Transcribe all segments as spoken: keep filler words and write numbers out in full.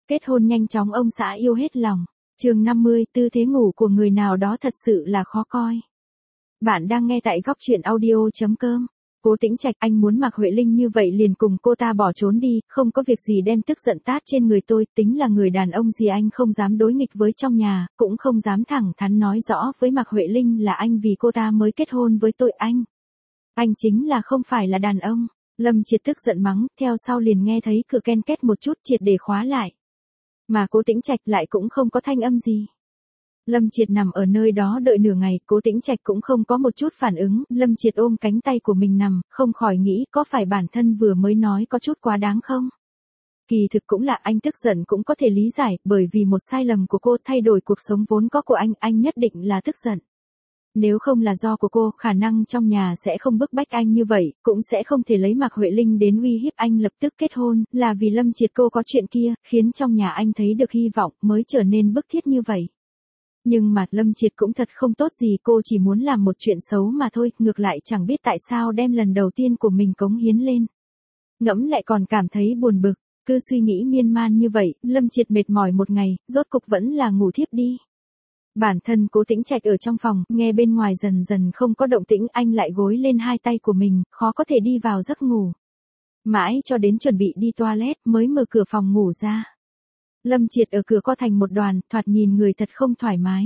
Kết hôn nhanh chóng ông xã yêu hết lòng. Chương năm mươi, tư thế ngủ của người nào đó thật sự là khó coi. Bạn đang nghe tại góc truyện audio chấm com. Cố Tĩnh Trạch, anh muốn Mạc Huệ Linh như vậy liền cùng cô ta bỏ trốn đi, không có việc gì đem tức giận tát trên người tôi, tính là người đàn ông gì anh không dám đối nghịch với trong nhà, cũng không dám thẳng thắn nói rõ với Mạc Huệ Linh là anh vì cô ta mới kết hôn với tôi anh. Anh chính là không phải là đàn ông. Lâm Triệt tức giận mắng, theo sau liền nghe thấy cửa ken két một chút triệt để khóa lại. Mà Cố Tĩnh Trạch lại cũng không có thanh âm gì. Lâm Triệt nằm ở nơi đó đợi nửa ngày, Cố Tĩnh Trạch cũng không có một chút phản ứng, Lâm Triệt ôm cánh tay của mình nằm, không khỏi nghĩ có phải bản thân vừa mới nói có chút quá đáng không? Kỳ thực cũng là anh tức giận cũng có thể lý giải, bởi vì một sai lầm của cô thay đổi cuộc sống vốn có của anh, anh nhất định là tức giận. Nếu không là do của cô, khả năng trong nhà sẽ không bức bách anh như vậy, cũng sẽ không thể lấy Mạc Huệ Linh đến uy hiếp anh lập tức kết hôn, là vì Lâm Triệt cô có chuyện kia, khiến trong nhà anh thấy được hy vọng mới trở nên bức thiết như vậy. Nhưng mà Lâm Triệt cũng thật không tốt gì, cô chỉ muốn làm một chuyện xấu mà thôi, ngược lại chẳng biết tại sao đem lần đầu tiên của mình cống hiến lên. Ngẫm lại còn cảm thấy buồn bực, cứ suy nghĩ miên man như vậy, Lâm Triệt mệt mỏi một ngày, rốt cục vẫn là ngủ thiếp đi. Bản thân Cố Tĩnh Trạch ở trong phòng, nghe bên ngoài dần dần không có động tĩnh, anh lại gối lên hai tay của mình, khó có thể đi vào giấc ngủ. Mãi cho đến chuẩn bị đi toilet mới mở cửa phòng ngủ ra. Lâm Triệt ở cửa co thành một đoàn, thoạt nhìn người thật không thoải mái.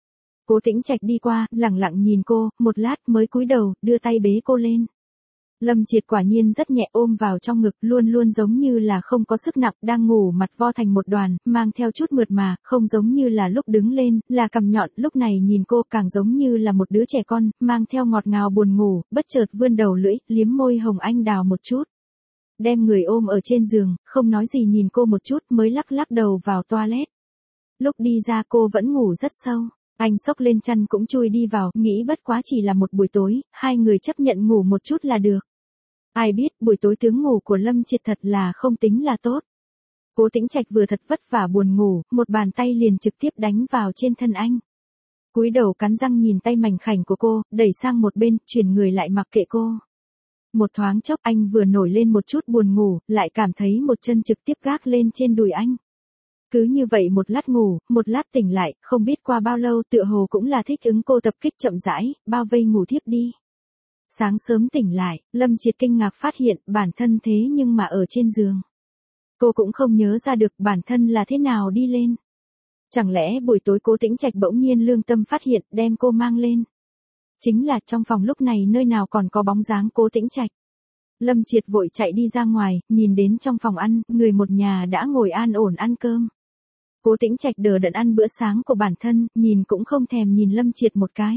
Cố Tĩnh Trạch đi qua, lẳng lặng nhìn cô, một lát mới cúi đầu, đưa tay bế cô lên. Lâm Triệt quả nhiên rất nhẹ, ôm vào trong ngực, luôn luôn giống như là không có sức nặng, đang ngủ mặt vo thành một đoàn, mang theo chút mượt mà, không giống như là lúc đứng lên, là cằm nhọn, lúc này nhìn cô càng giống như là một đứa trẻ con, mang theo ngọt ngào buồn ngủ, bất chợt vươn đầu lưỡi, liếm môi hồng anh đào một chút. Đem người ôm ở trên giường, không nói gì nhìn cô một chút mới lắc lắc đầu vào toilet. Lúc đi ra cô vẫn ngủ rất sâu. Anh xốc lên chăn cũng chui đi vào, nghĩ bất quá chỉ là một buổi tối, hai người chấp nhận ngủ một chút là được. Ai biết buổi tối tướng ngủ của Lâm Triệt thật là không tính là tốt. Cố Tĩnh Trạch vừa thật vất vả buồn ngủ, một bàn tay liền trực tiếp đánh vào trên thân anh. Cúi đầu cắn răng nhìn tay mảnh khảnh của cô, đẩy sang một bên, chuyển người lại mặc kệ cô. Một thoáng chốc anh vừa nổi lên một chút buồn ngủ, lại cảm thấy một chân trực tiếp gác lên trên đùi anh. Cứ như vậy một lát ngủ, một lát tỉnh lại, không biết qua bao lâu, tựa hồ cũng là thích ứng cô tập kích chậm rãi, bao vây ngủ thiếp đi. Sáng sớm tỉnh lại, Lâm Triệt kinh ngạc phát hiện bản thân thế nhưng mà ở trên giường. Cô cũng không nhớ ra được bản thân là thế nào đi lên. Chẳng lẽ buổi tối Cố Tĩnh Trạch bỗng nhiên lương tâm phát hiện đem cô mang lên. Chính là trong phòng lúc này nơi nào còn có bóng dáng Cố Tĩnh Trạch. Lâm Triệt vội chạy đi ra ngoài, nhìn đến trong phòng ăn, người một nhà đã ngồi an ổn ăn cơm. Cố Tĩnh Trạch đờ đẫn ăn bữa sáng của bản thân, nhìn cũng không thèm nhìn Lâm Triệt một cái.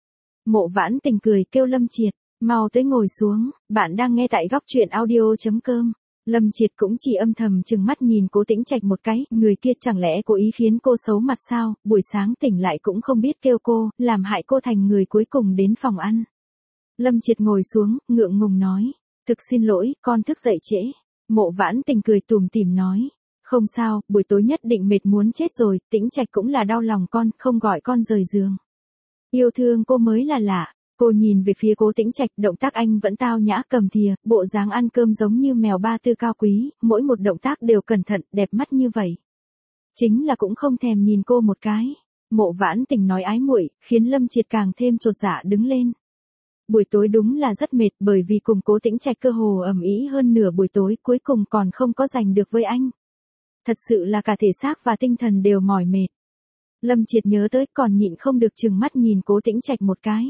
Mộ Vãn Tình cười kêu Lâm Triệt, mau tới ngồi xuống, bạn đang nghe tại góc truyện audio chấm com. Lâm Triệt cũng chỉ âm thầm chừng mắt nhìn Cố Tĩnh Trạch một cái, người kia chẳng lẽ cố ý khiến cô xấu mặt sao, buổi sáng tỉnh lại cũng không biết kêu cô, làm hại cô thành người cuối cùng đến phòng ăn. Lâm Triệt ngồi xuống, ngượng ngùng nói, thực xin lỗi, con thức dậy trễ. Mộ Vãn Tình cười tủm tỉm nói, không sao, buổi tối nhất định mệt muốn chết rồi, Tĩnh Trạch cũng là đau lòng con, không gọi con rời giường. Yêu thương cô mới là lạ. Cô nhìn về phía Cố Tĩnh Trạch, động tác anh vẫn tao nhã cầm thìa, bộ dáng ăn cơm giống như mèo ba tư cao quý, mỗi một động tác đều cẩn thận, đẹp mắt như vậy. Chính là cũng không thèm nhìn cô một cái. Mộ Vãn Tình nói ái muội, khiến Lâm Triệt càng thêm chột dạ đứng lên. Buổi tối đúng là rất mệt, bởi vì cùng Cố Tĩnh Trạch cơ hồ ầm ĩ hơn nửa buổi tối, cuối cùng còn không có giành được với anh. Thật sự là cả thể xác và tinh thần đều mỏi mệt. Lâm Triệt nhớ tới còn nhịn không được chừng mắt nhìn Cố Tĩnh Trạch một cái.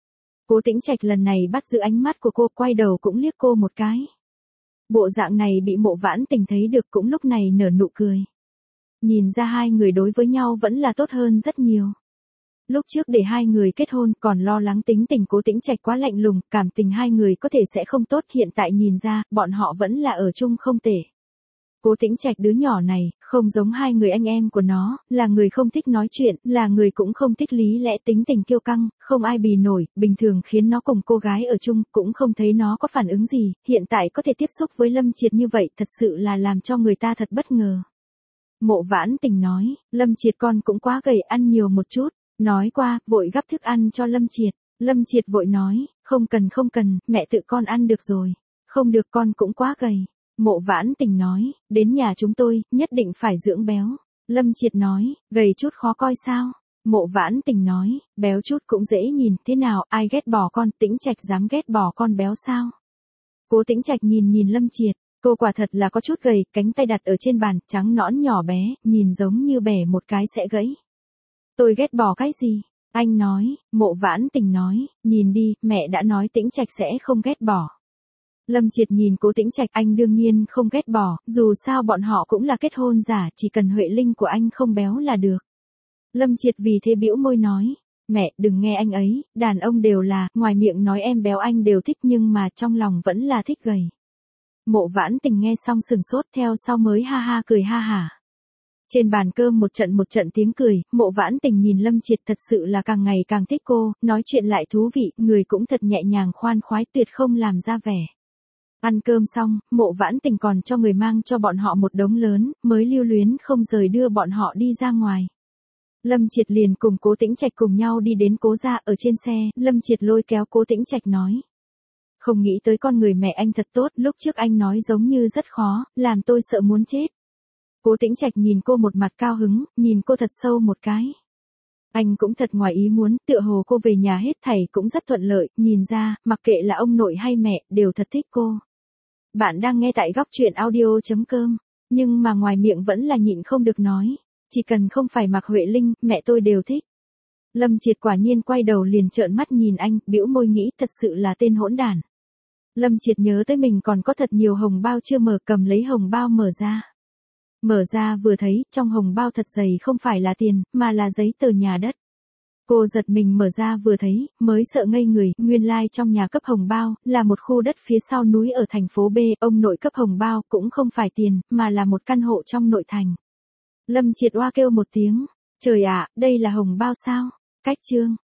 Cố Tĩnh Trạch lần này bắt giữ ánh mắt của cô, quay đầu cũng liếc cô một cái. Bộ dạng này bị Mộ Vãn Tình thấy được cũng lúc này nở nụ cười. Nhìn ra hai người đối với nhau vẫn là tốt hơn rất nhiều. Lúc trước để hai người kết hôn còn lo lắng tính tình Cố Tĩnh Trạch quá lạnh lùng, cảm tình hai người có thể sẽ không tốt, hiện tại nhìn ra, bọn họ vẫn là ở chung không tệ. Cố Tĩnh Trạch đứa nhỏ này, không giống hai người anh em của nó, là người không thích nói chuyện, là người cũng không thích lý lẽ, tính tình kiêu căng, không ai bì nổi, bình thường khiến nó cùng cô gái ở chung, cũng không thấy nó có phản ứng gì, hiện tại có thể tiếp xúc với Lâm Triệt như vậy, thật sự là làm cho người ta thật bất ngờ. Mộ Vãn Tình nói, Lâm Triệt con cũng quá gầy, ăn nhiều một chút, nói qua, vội gắp thức ăn cho Lâm Triệt. Lâm Triệt vội nói, không cần không cần, mẹ tự con ăn được rồi. Không được, con cũng quá gầy. Mộ Vãn Tình nói, đến nhà chúng tôi, nhất định phải dưỡng béo. Lâm Triệt nói, gầy chút khó coi sao? Mộ Vãn Tình nói, béo chút cũng dễ nhìn, thế nào, ai ghét bỏ con, Tĩnh Trạch dám ghét bỏ con béo sao? Cố Tĩnh Trạch nhìn nhìn Lâm Triệt, cô quả thật là có chút gầy, cánh tay đặt ở trên bàn, trắng nõn nhỏ bé, nhìn giống như bẻ một cái sẽ gãy. Tôi ghét bỏ cái gì? Anh nói, Mộ Vãn Tình nói, nhìn đi, mẹ đã nói Tĩnh Trạch sẽ không ghét bỏ. Lâm Triệt nhìn Cố Tĩnh Trạch, anh đương nhiên không ghét bỏ, dù sao bọn họ cũng là kết hôn giả, chỉ cần Huệ Linh của anh không béo là được. Lâm Triệt vì thế bĩu môi nói, mẹ, đừng nghe anh ấy, đàn ông đều là, ngoài miệng nói em béo anh đều thích nhưng mà trong lòng vẫn là thích gầy. Mộ Vãn Tình nghe xong sừng sốt, theo sau mới ha ha cười ha hả. Trên bàn cơm một trận một trận tiếng cười, Mộ Vãn Tình nhìn Lâm Triệt thật sự là càng ngày càng thích cô, nói chuyện lại thú vị, người cũng thật nhẹ nhàng khoan khoái tuyệt không làm ra vẻ. Ăn cơm xong, Mộ Vãn Tình còn cho người mang cho bọn họ một đống lớn, mới lưu luyến không rời đưa bọn họ đi ra ngoài. Lâm Triệt liền cùng Cố Tĩnh Trạch cùng nhau đi đến Cố gia, ở trên xe, Lâm Triệt lôi kéo Cố Tĩnh Trạch nói. Không nghĩ tới con người mẹ anh thật tốt, lúc trước anh nói giống như rất khó, làm tôi sợ muốn chết. Cố Tĩnh Trạch nhìn cô một mặt cao hứng, nhìn cô thật sâu một cái. Anh cũng thật ngoài ý muốn, tựa hồ cô về nhà hết thảy cũng rất thuận lợi, nhìn ra, mặc kệ là ông nội hay mẹ, đều thật thích cô. Bạn đang nghe tại góc truyện audio chấm com, nhưng mà ngoài miệng vẫn là nhịn không được nói. Chỉ cần không phải Mạc Huệ Linh, mẹ tôi đều thích. Lâm Triệt quả nhiên quay đầu liền trợn mắt nhìn anh, bĩu môi nghĩ thật sự là tên hỗn đản. Lâm Triệt nhớ tới mình còn có thật nhiều hồng bao chưa mở, cầm lấy hồng bao mở ra. Mở ra vừa thấy, trong hồng bao thật dày không phải là tiền, mà là giấy tờ nhà đất. Cô giật mình mở ra vừa thấy, mới sợ ngây người, nguyên lai like trong nhà cấp hồng bao, là một khu đất phía sau núi ở thành phố B, ông nội cấp hồng bao cũng không phải tiền, mà là một căn hộ trong nội thành. Lâm Triệt oa kêu một tiếng, trời ạ, đây là hồng bao sao? Cách chương.